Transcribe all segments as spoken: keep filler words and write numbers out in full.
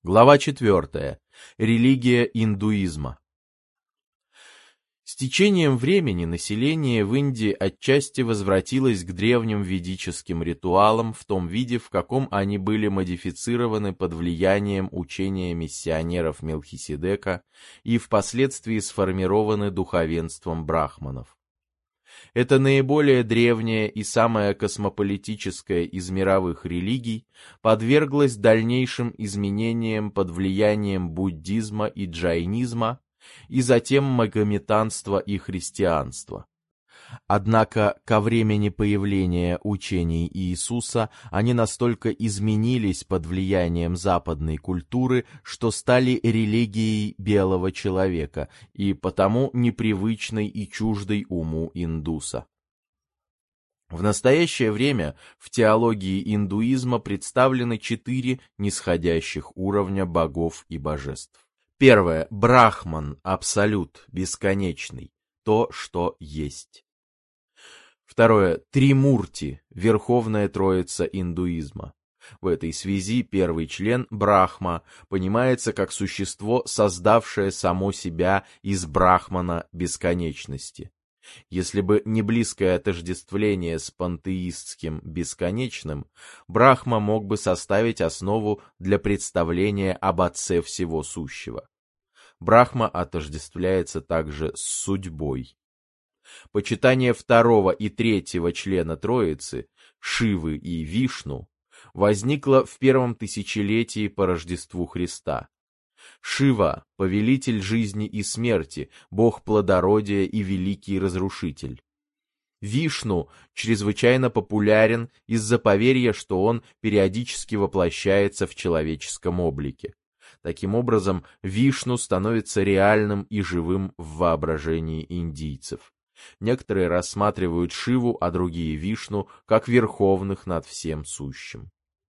Глава четвертая. Религия индуизма. С течением времени население в Индии отчасти возвратилось к древним ведическим ритуалам в том виде, в каком они были модифицированы под влиянием учения миссионеров Мелхиседека и впоследствии сформированы духовенством брахманов. Это наиболее древняя и самая космополитическая из мировых религий подверглась дальнейшим изменениям под влиянием буддизма и джайнизма, и затем магометанства и христианства. Однако ко времени появления учений Иисуса они настолько изменились под влиянием западной культуры, что стали религией белого человека и потому непривычной и чуждой уму индуса. В настоящее время в теологии индуизма представлены четыре нисходящих уровня богов и божеств. Первое. Брахман, абсолют, бесконечный, то, что есть. Второе. Тримурти, верховная троица индуизма. В этой связи первый член Брахма понимается как существо, создавшее само себя из Брахмана бесконечности. Если бы не близкое отождествление с пантеистским бесконечным, Брахма мог бы составить основу для представления об Отце всего сущего. Брахма отождествляется также с судьбой. Почитание второго и третьего члена Троицы, Шивы и Вишну, возникло в первом тысячелетии по Рождеству Христа. Шива – повелитель жизни и смерти, бог плодородия и великий разрушитель. Вишну чрезвычайно популярен из-за поверья, что он периодически воплощается в человеческом облике. Таким образом, Вишну становится реальным и живым в воображении индийцев. Некоторые рассматривают Шиву, а другие Вишну, как верховных над всем сущим.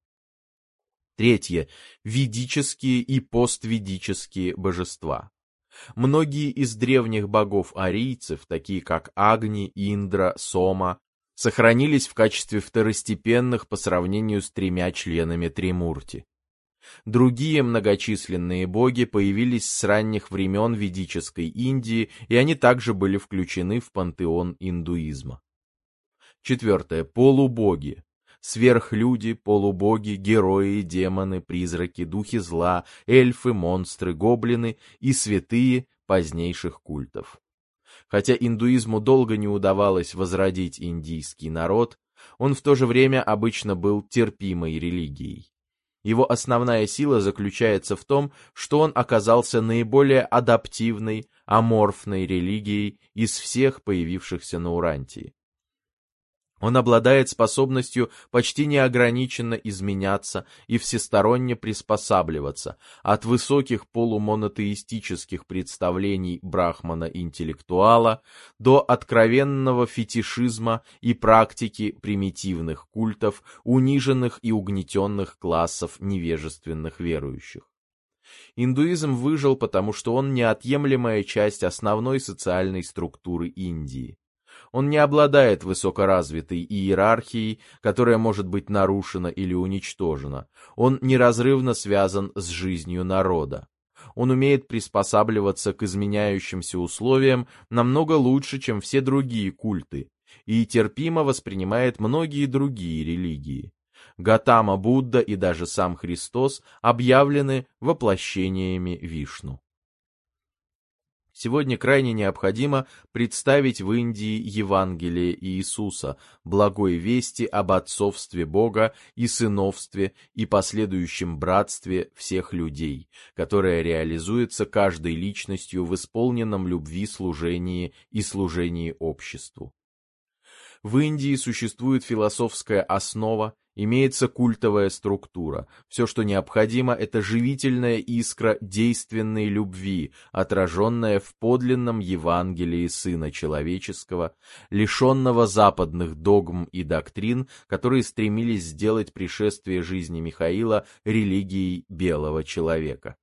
Третье. Ведические и постведические божества. Многие из древних богов-арийцев, такие как Агни, Индра, Сома, сохранились в качестве второстепенных по сравнению с тремя членами Тримурти. Другие многочисленные боги появились с ранних времен ведической Индии, и они также были включены в пантеон индуизма. Четвертое. Полубоги. Сверхлюди, полубоги, герои, демоны, призраки, духи зла, эльфы, монстры, гоблины и святые позднейших культов. Хотя индуизму долго не удавалось возродить индийский народ, он в то же время обычно был терпимой религией. Его основная сила заключается в том, что он оказался наиболее адаптивной, аморфной религией из всех появившихся на Урантии. Он обладает способностью почти неограниченно изменяться и всесторонне приспосабливаться, от высоких полумонотеистических представлений брахмана-интеллектуала до откровенного фетишизма и практики примитивных культов, униженных и угнетенных классов невежественных верующих. Индуизм выжил, потому что он неотъемлемая часть основной социальной структуры Индии. Он не обладает высокоразвитой иерархией, которая может быть нарушена или уничтожена. Он неразрывно связан с жизнью народа. Он умеет приспосабливаться к изменяющимся условиям намного лучше, чем все другие культы, и терпимо воспринимает многие другие религии. Гатама Будда и даже сам Христос объявлены воплощениями Вишну. Сегодня крайне необходимо представить в Индии Евангелие Иисуса, благой вести об отцовстве Бога и сыновстве и последующем братстве всех людей, которое реализуется каждой личностью в исполненном любви служении и служении обществу. В Индии существует философская основа, имеется культовая структура. Все, что необходимо, это живительная искра действенной любви, отраженная в подлинном Евангелии Сына Человеческого, лишенного западных догм и доктрин, которые стремились сделать пришествие жизни Михаила религией белого человека.